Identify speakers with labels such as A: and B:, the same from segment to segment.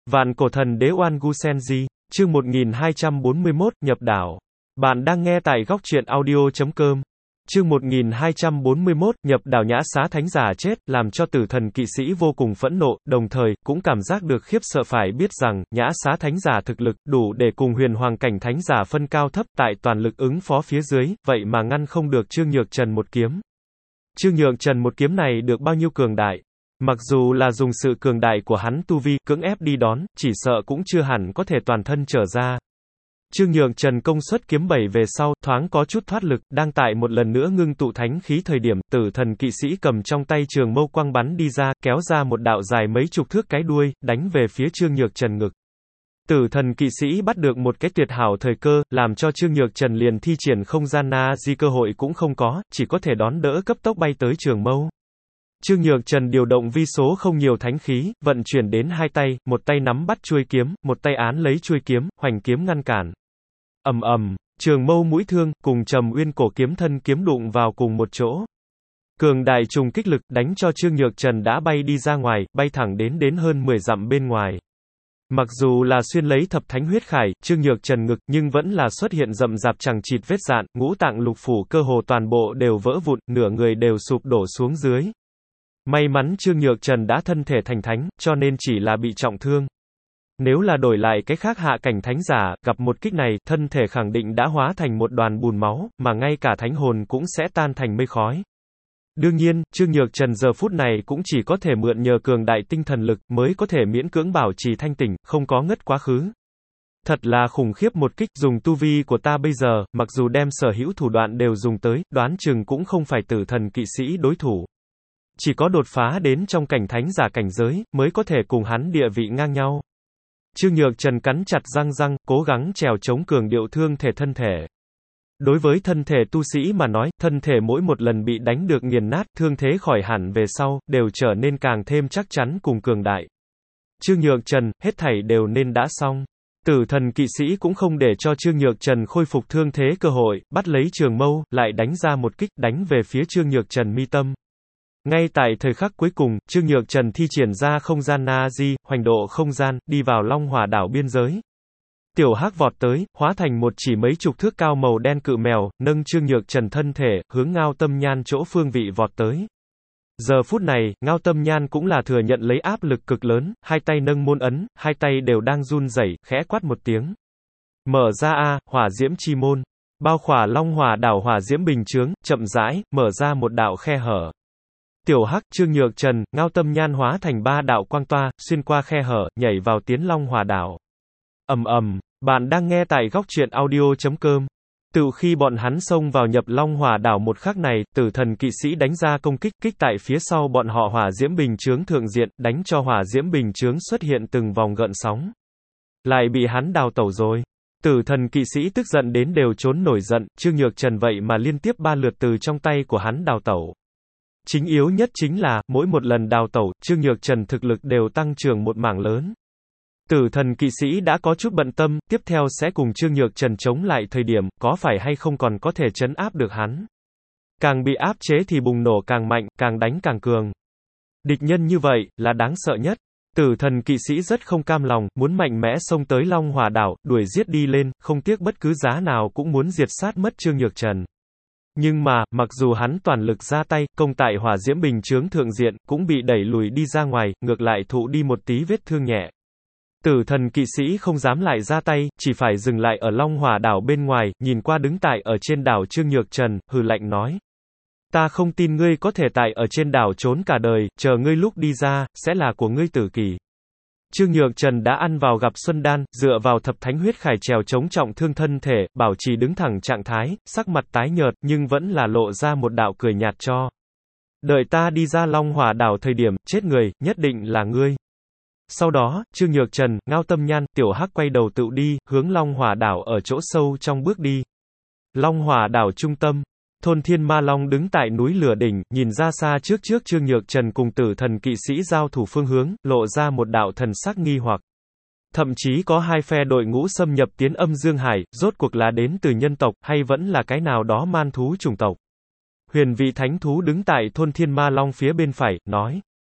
A: Vạn cổ thần đế Oan Gu Senji, chương 1241, nhập đảo. Bạn đang nghe tại góc truyện audio.com. Chương 1241, nhập đảo. Nhã xá thánh giả chết, làm cho tử thần kỵ sĩ vô cùng phẫn nộ, đồng thời, cũng cảm giác được khiếp sợ. Phải biết rằng, nhã xá thánh giả thực lực, đủ để cùng huyền hoàng cảnh thánh giả phân cao thấp, tại toàn lực ứng phó phía dưới, vậy mà ngăn không được Trương Nhược Trần một kiếm. Trương Nhược Trần một kiếm này được bao nhiêu cường đại? Mặc dù là dùng sự cường đại của hắn tu vi, cưỡng ép đi đón, chỉ sợ cũng chưa hẳn có thể toàn thân trở ra. Trương Nhược Trần công suất kiếm 7 về sau, thoáng có chút thoát lực, đang tại một lần nữa ngưng tụ thánh khí thời điểm, tử thần kỵ sĩ cầm trong tay trường mâu quang bắn đi ra, kéo ra một đạo dài mấy chục thước cái đuôi, đánh về phía Trương Nhược Trần ngực. Tử thần kỵ sĩ bắt được một cái tuyệt hảo thời cơ, làm cho Trương Nhược Trần liền thi triển không gian na di cơ hội cũng không có, chỉ có thể đón đỡ cấp tốc bay tới trường mâu. Trương Nhược Trần điều động vi số không nhiều thánh khí, vận chuyển đến hai tay, một tay nắm bắt chuôi kiếm, một tay án lấy chuôi kiếm, hoành kiếm ngăn cản. Ầm ầm, trường mâu mũi thương, cùng Trầm Uyên cổ kiếm thân kiếm đụng vào cùng một chỗ. Cường đại trùng kích lực, đánh cho Trương Nhược Trần đã bay đi ra ngoài, bay thẳng đến hơn 10 dặm bên ngoài. Mặc dù là xuyên lấy thập thánh huyết khải, Trương Nhược Trần ngực, nhưng vẫn là xuất hiện rậm rạp chằng chịt vết dạn, ngũ tạng lục phủ cơ hồ toàn bộ đều vỡ vụn, nửa người đều sụp đổ xuống dưới. May mắn Trương Nhược Trần đã thân thể thành thánh, cho nên chỉ là bị trọng thương. Nếu là đổi lại cái khác hạ cảnh thánh giả, gặp một kích này, thân thể khẳng định đã hóa thành một đoàn bùn máu, mà ngay cả thánh hồn cũng sẽ tan thành mây khói. Đương nhiên, Trương Nhược Trần giờ phút này cũng chỉ có thể mượn nhờ cường đại tinh thần lực, mới có thể miễn cưỡng bảo trì thanh tỉnh, không có ngất quá khứ. Thật là khủng khiếp một kích, dùng tu vi của ta bây giờ, mặc dù đem sở hữu thủ đoạn đều dùng tới, đoán chừng cũng không phải tử thần kỵ sĩ đối thủ. Chỉ có đột phá đến trong cảnh thánh giả cảnh giới, mới có thể cùng hắn địa vị ngang nhau. Trương Nhược Trần cắn chặt răng, cố gắng trèo chống cường điệu thương thể thân thể. Đối với thân thể tu sĩ mà nói, thân thể mỗi một lần bị đánh được nghiền nát, thương thế khỏi hẳn về sau, đều trở nên càng thêm chắc chắn cùng cường đại. Trương Nhược Trần, hết thảy đều nên đã xong. Tử thần kỵ sĩ cũng không để cho Trương Nhược Trần khôi phục thương thế cơ hội, bắt lấy trường mâu, lại đánh ra một kích, đánh về phía Trương Nhược Trần mi tâm. Ngay tại thời khắc cuối cùng, Trương Nhược Trần thi triển ra không gian na-di, hoành độ không gian, đi vào Long Hỏa đảo biên giới. Tiểu Hắc vọt tới, hóa thành một chỉ mấy chục thước cao màu đen cự mèo, nâng Trương Nhược Trần thân thể, hướng Ngao Tâm Nhan chỗ phương vị vọt tới. Giờ phút này, Ngao Tâm Nhan cũng là thừa nhận lấy áp lực cực lớn, hai tay nâng môn ấn, hai tay đều đang run rẩy, khẽ quát một tiếng. Mở ra a, hỏa diễm chi môn. Bao khỏa Long Hỏa đảo hỏa diễm bình chướng, chậm rãi, mở ra một đạo khe hở. Tiểu Hắc, Trương Nhược Trần, Ngao Tâm Nhan hóa thành ba đạo quang toa, xuyên qua khe hở, nhảy vào tiến Long Hỏa đảo. Ầm ầm, bạn đang nghe tại góc truyện audio.com. Từ khi bọn hắn xông vào nhập Long Hỏa đảo một khắc này, tử thần kỵ sĩ đánh ra công kích, kích tại phía sau bọn họ hỏa diễm bình chướng thượng diện, đánh cho hỏa diễm bình chướng xuất hiện từng vòng gợn sóng. Lại bị hắn đào tẩu rồi. Tử thần kỵ sĩ tức giận đến đều trốn nổi giận, Trương Nhược Trần vậy mà liên tiếp 3 lượt từ trong tay của hắn đào tẩu. Chính yếu nhất chính là, mỗi một lần đào tẩu, Trương Nhược Trần thực lực đều tăng trưởng một mảng lớn. Tử thần kỵ sĩ đã có chút bận tâm, tiếp theo sẽ cùng Trương Nhược Trần chống lại thời điểm, có phải hay không còn có thể trấn áp được hắn. Càng bị áp chế thì bùng nổ càng mạnh, càng đánh càng cường. Địch nhân như vậy, là đáng sợ nhất. Tử thần kỵ sĩ rất không cam lòng, muốn mạnh mẽ xông tới Long Hỏa đảo, đuổi giết đi lên, không tiếc bất cứ giá nào cũng muốn diệt sát mất Trương Nhược Trần. Nhưng mà, mặc dù hắn toàn lực ra tay, công tại hỏa diễm bình chướng thượng diện, cũng bị đẩy lùi đi ra ngoài, ngược lại thụ đi một tí vết thương nhẹ. Tử thần kỵ sĩ không dám lại ra tay, chỉ phải dừng lại ở Long Hỏa đảo bên ngoài, nhìn qua đứng tại ở trên đảo Trương Nhược Trần, hừ lạnh nói. Ta không tin ngươi có thể tại ở trên đảo trốn cả đời, chờ ngươi lúc đi ra, sẽ là của ngươi tử kỳ. Trương Nhược Trần đã ăn vào gặp Xuân Đan, dựa vào thập thánh huyết khải trèo chống trọng thương thân thể, bảo trì đứng thẳng trạng thái, sắc mặt tái nhợt, nhưng vẫn là lộ ra một đạo cười nhạt cho. Đợi ta đi ra Long Hỏa đảo thời điểm, chết người, nhất định là ngươi. Sau đó, Trương Nhược Trần, Ngao Tâm Nhan, Tiểu Hắc quay đầu tựu đi, hướng Long Hỏa đảo ở chỗ sâu trong bước đi. Long Hỏa đảo trung tâm. Thôn Thiên Ma Long đứng tại núi lửa đỉnh, nhìn ra xa trước Trương Nhược Trần cùng tử thần kỵ sĩ giao thủ phương hướng, lộ ra một đạo thần sắc nghi hoặc. Thậm chí có hai phe đội ngũ xâm nhập tiến Âm Dương Hải, rốt cuộc là đến từ nhân tộc, hay vẫn là cái nào đó man thú chủng tộc. Huyền vị thánh thú đứng tại Thôn Thiên Ma Long phía bên phải, nói.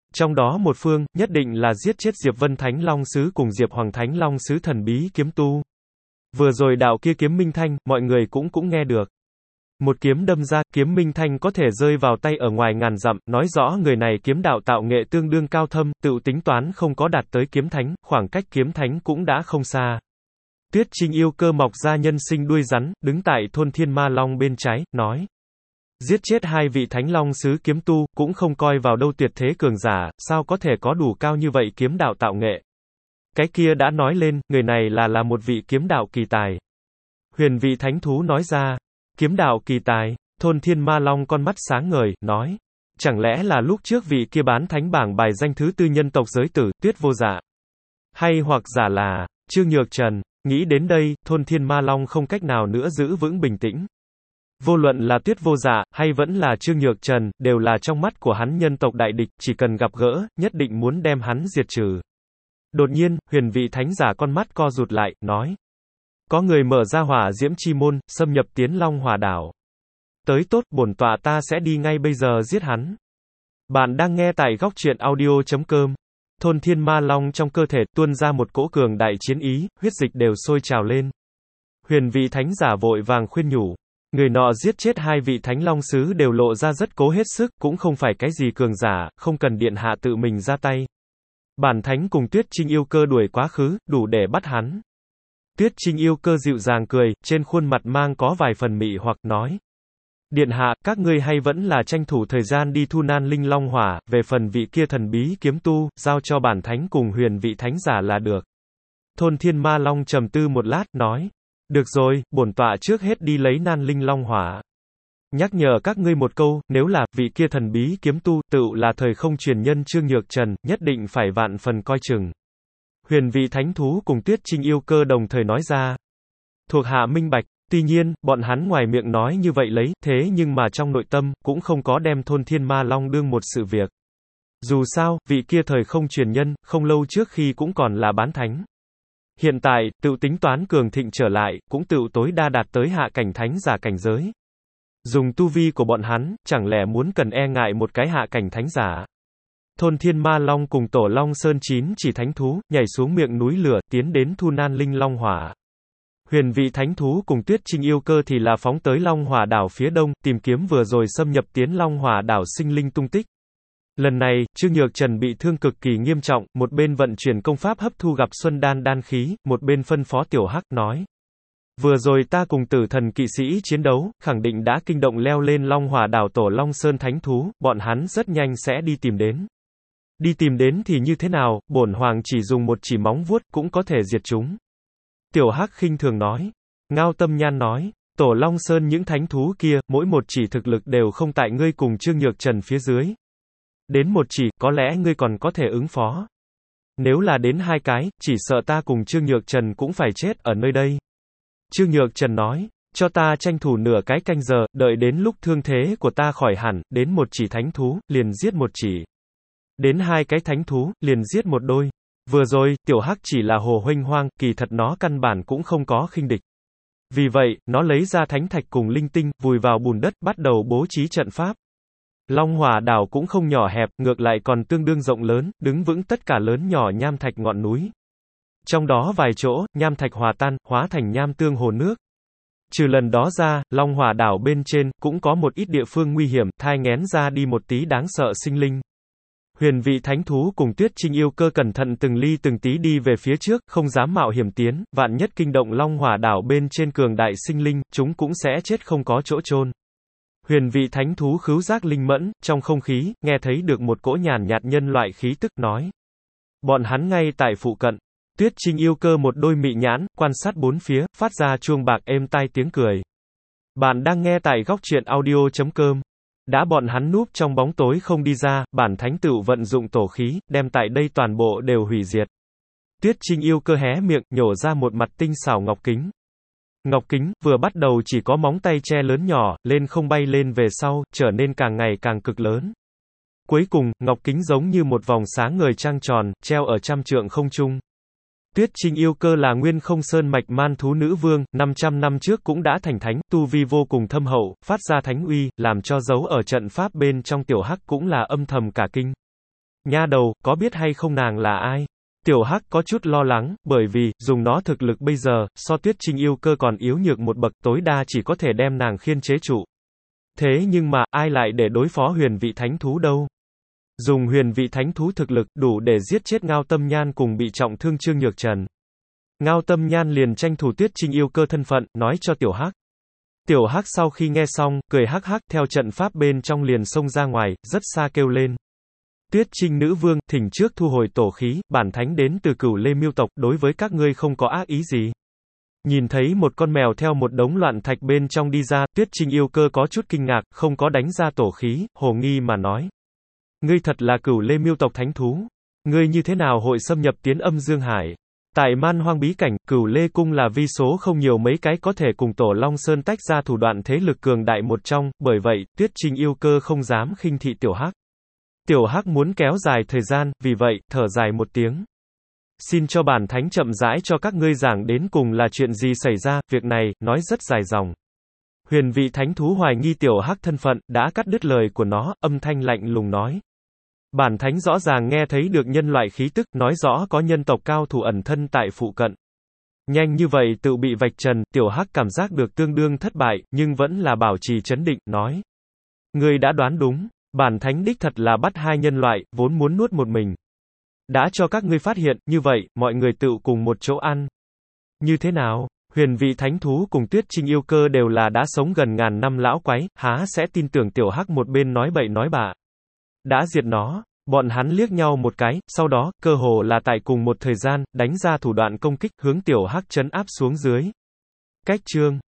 A: Trong đó một phương, nhất định là giết chết Diệp Vân Thánh Long Sứ cùng Diệp Hoàng Thánh Long Sứ thần bí kiếm tu. Vừa rồi đạo kia kiếm minh thanh, mọi người cũng nghe được. Một kiếm đâm ra, kiếm minh thanh có thể rơi vào tay ở ngoài ngàn dặm, nói rõ người này kiếm đạo tạo nghệ tương đương cao thâm, tự tính toán không có đạt tới kiếm thánh, khoảng cách kiếm thánh cũng đã không xa. Tuyết Trinh yêu cơ mọc ra nhân sinh đuôi rắn, đứng tại thôn Thiên Ma Long bên trái, nói. Giết chết hai vị Thánh Long Sứ kiếm tu, cũng không coi vào đâu tuyệt thế cường giả, sao có thể có đủ cao như vậy kiếm đạo tạo nghệ. Cái kia đã nói lên, người này là một vị kiếm đạo kỳ tài. Huyền vị thánh thú nói ra, kiếm đạo kỳ tài, thôn Thiên Ma Long con mắt sáng ngời, nói. Chẳng lẽ là lúc trước vị kia bán thánh bảng bài danh thứ tư nhân tộc giới tử, Tuyết Vô Dạ? Hay hoặc giả là, Trương Nhược Trần? Nghĩ đến đây, thôn Thiên Ma Long không cách nào nữa giữ vững bình tĩnh. Vô luận là Tuyết Vô Dạ, hay vẫn là Trương Nhược Trần, đều là trong mắt của hắn nhân tộc đại địch, chỉ cần gặp gỡ, nhất định muốn đem hắn diệt trừ. Đột nhiên, huyền vị thánh giả con mắt co rụt lại, nói. Có người mở ra hỏa diễm chi môn, xâm nhập tiến Long Hỏa đảo. Tới tốt, bổn tọa ta sẽ đi ngay bây giờ giết hắn. Bạn đang nghe tại góc truyện audio.com. Thôn Thiên Ma Long trong cơ thể tuôn ra một cỗ cường đại chiến ý, huyết dịch đều sôi trào lên. Huyền vị thánh giả vội vàng khuyên nhủ. Người nọ giết chết hai vị Thánh Long Sứ đều lộ ra rất cố hết sức, cũng không phải cái gì cường giả, không cần điện hạ tự mình ra tay. Bản thánh cùng Tuyết Trinh yêu cơ đuổi quá khứ, đủ để bắt hắn. Tuyết Trinh yêu cơ dịu dàng cười, trên khuôn mặt mang có vài phần mị hoặc nói. Điện hạ, các ngươi hay vẫn là tranh thủ thời gian đi thu nan linh long hỏa, về phần vị kia thần bí kiếm tu, giao cho bản thánh cùng huyền vị thánh giả là được. Thôn Thiên Ma Long trầm tư một lát, nói. Được rồi, bổn tọa trước hết đi lấy nan linh long hỏa. Nhắc nhở các ngươi một câu, nếu là, vị kia thần bí kiếm tu, tự là thời không truyền nhân Trương Nhược Trần, nhất định phải vạn phần coi chừng. Huyền vị thánh thú cùng Tuyết Trinh yêu cơ đồng thời nói ra. Thuộc hạ minh bạch, tuy nhiên, bọn hắn ngoài miệng nói như vậy lấy, thế nhưng mà trong nội tâm, cũng không có đem thôn Thiên Ma Long đương một sự việc. Dù sao, vị kia thời không truyền nhân, không lâu trước khi cũng còn là bán thánh. Hiện tại, tự tính toán cường thịnh trở lại, cũng tự tối đa đạt tới hạ cảnh thánh giả cảnh giới. Dùng tu vi của bọn hắn, chẳng lẽ muốn cần e ngại một cái hạ cảnh thánh giả. Thôn Thiên Ma Long cùng Tổ Long Sơn 9 chỉ thánh thú, nhảy xuống miệng núi lửa, tiến đến thu nan linh long hỏa. Huyền vị thánh thú cùng Tuyết Trinh yêu cơ thì là phóng tới Long Hỏa đảo phía đông, tìm kiếm vừa rồi xâm nhập tiến Long Hỏa đảo sinh linh tung tích. Lần này, Trương Nhược Trần bị thương cực kỳ nghiêm trọng, một bên vận chuyển công pháp hấp thu gặp Xuân Đan đan khí, một bên phân phó Tiểu Hắc nói. Vừa rồi ta cùng tử thần kỵ sĩ chiến đấu, khẳng định đã kinh động leo lên Long Hỏa đảo Tổ Long Sơn thánh thú, bọn hắn rất nhanh sẽ đi tìm đến. Đi tìm đến thì như thế nào, bổn hoàng chỉ dùng một chỉ móng vuốt, cũng có thể diệt chúng. Tiểu Hắc khinh thường nói. Ngao Tâm Nhan nói. Tổ Long Sơn những thánh thú kia, mỗi một chỉ thực lực đều không tại ngươi cùng Trương Nhược Trần phía dưới. Đến một chỉ, có lẽ ngươi còn có thể ứng phó. Nếu là đến hai cái, chỉ sợ ta cùng Trương Nhược Trần cũng phải chết ở nơi đây. Trương Nhược Trần nói, cho ta tranh thủ nửa cái canh giờ, đợi đến lúc thương thế của ta khỏi hẳn, đến một chỉ thánh thú, liền giết một chỉ. Đến hai cái thánh thú, liền giết một đôi. Vừa rồi, Tiểu Hắc chỉ là hồ huênh hoang, kỳ thật nó căn bản cũng không có khinh địch. Vì vậy, nó lấy ra thánh thạch cùng linh tinh, vùi vào bùn đất, bắt đầu bố trí trận pháp. Long Hỏa đảo cũng không nhỏ hẹp, ngược lại còn tương đương rộng lớn, đứng vững tất cả lớn nhỏ nham thạch ngọn núi. Trong đó vài chỗ, nham thạch hòa tan, hóa thành nham tương hồ nước. Trừ lần đó ra, Long Hỏa đảo bên trên, cũng có một ít địa phương nguy hiểm, thai nghén ra đi một tí đáng sợ sinh linh. Huyền vị thánh thú cùng Tuyết Trinh yêu cơ cẩn thận từng ly từng tí đi về phía trước, không dám mạo hiểm tiến, vạn nhất kinh động Long Hỏa đảo bên trên cường đại sinh linh, chúng cũng sẽ chết không có chỗ chôn. Huyền vị thánh thú khứu giác linh mẫn, trong không khí, nghe thấy được một cỗ nhàn nhạt nhân loại khí tức, nói. Bọn hắn ngay tại phụ cận. Tuyết Trinh yêu cơ một đôi mị nhãn, quan sát bốn phía, phát ra chuông bạc êm tai tiếng cười. Bạn đang nghe tại góc truyện audio.com. Đã bọn hắn núp trong bóng tối không đi ra, bản thánh tựu vận dụng tổ khí, đem tại đây toàn bộ đều hủy diệt. Tuyết Trinh yêu cơ hé miệng, nhổ ra một mặt tinh xảo ngọc kính. Ngọc kính, vừa bắt đầu chỉ có móng tay che lớn nhỏ, lên không bay lên về sau, trở nên càng ngày càng cực lớn. Cuối cùng, ngọc kính giống như một vòng sáng ngời trăng tròn, treo ở trăm trượng không trung. Tuyết Trinh yêu cơ là Nguyên Không Sơn mạch man thú nữ vương, 500 năm trước cũng đã thành thánh, tu vi vô cùng thâm hậu, phát ra thánh uy, làm cho dấu ở trận pháp bên trong Tiểu Hắc cũng là âm thầm cả kinh. Nha đầu, có biết hay không nàng là ai? Tiểu Hắc có chút lo lắng, bởi vì, dùng nó thực lực bây giờ, so Tuyết Trinh yêu cơ còn yếu nhược một bậc, tối đa chỉ có thể đem nàng khiên chế trụ. Thế nhưng mà, ai lại để đối phó huyền vị thánh thú đâu? Dùng huyền vị thánh thú thực lực, đủ để giết chết Ngao Tâm Nhan cùng bị trọng thương Trương Nhược Trần. Ngao Tâm Nhan liền tranh thủ Tuyết Trinh yêu cơ thân phận, nói cho Tiểu Hắc. Tiểu Hắc sau khi nghe xong, cười hắc hắc, theo trận pháp bên trong liền xông ra ngoài, rất xa kêu lên. Tuyết Trinh nữ vương, thỉnh trước thu hồi tổ khí, bản thánh đến từ Cửu Lê Miêu tộc, đối với các ngươi không có ác ý gì. Nhìn thấy một con mèo theo một đống loạn thạch bên trong đi ra, Tuyết Trinh yêu cơ có chút kinh ngạc, không có đánh ra tổ khí, hồ nghi mà nói. Ngươi thật là Cửu Lê Miêu tộc thánh thú. Ngươi như thế nào hội xâm nhập tiến âm Dương Hải? Tại Man Hoang bí cảnh, Cửu Lê Cung là vi số không nhiều mấy cái có thể cùng Tổ Long Sơn tách ra thủ đoạn thế lực cường đại một trong, bởi vậy, Tuyết Trinh yêu cơ không dám khinh thị Tiểu Hắc. Tiểu Hắc muốn kéo dài thời gian, vì vậy, thở dài một tiếng. Xin cho bản thánh chậm rãi cho các ngươi giảng đến cùng là chuyện gì xảy ra, việc này, nói rất dài dòng. Huyền vị thánh thú hoài nghi Tiểu Hắc thân phận, đã cắt đứt lời của nó, âm thanh lạnh lùng nói. Bản thánh rõ ràng nghe thấy được nhân loại khí tức, nói rõ có nhân tộc cao thủ ẩn thân tại phụ cận. Nhanh như vậy tự bị vạch trần, Tiểu Hắc cảm giác được tương đương thất bại, nhưng vẫn là bảo trì trấn định, nói. Ngươi đã đoán đúng, bản thánh đích thật là bắt hai nhân loại, vốn muốn nuốt một mình. Đã cho các ngươi phát hiện, như vậy, mọi người tự cùng một chỗ ăn. Như thế nào? Huyền vị thánh thú cùng Tuyết Trinh yêu cơ đều là đã sống gần ngàn năm lão quái, há sẽ tin tưởng Tiểu Hắc một bên nói bậy nói bạ. Đã diệt nó, bọn hắn liếc nhau một cái, sau đó, cơ hồ là tại cùng một thời gian, đánh ra thủ đoạn công kích, hướng Tiểu Hắc trấn áp xuống dưới. Cách chương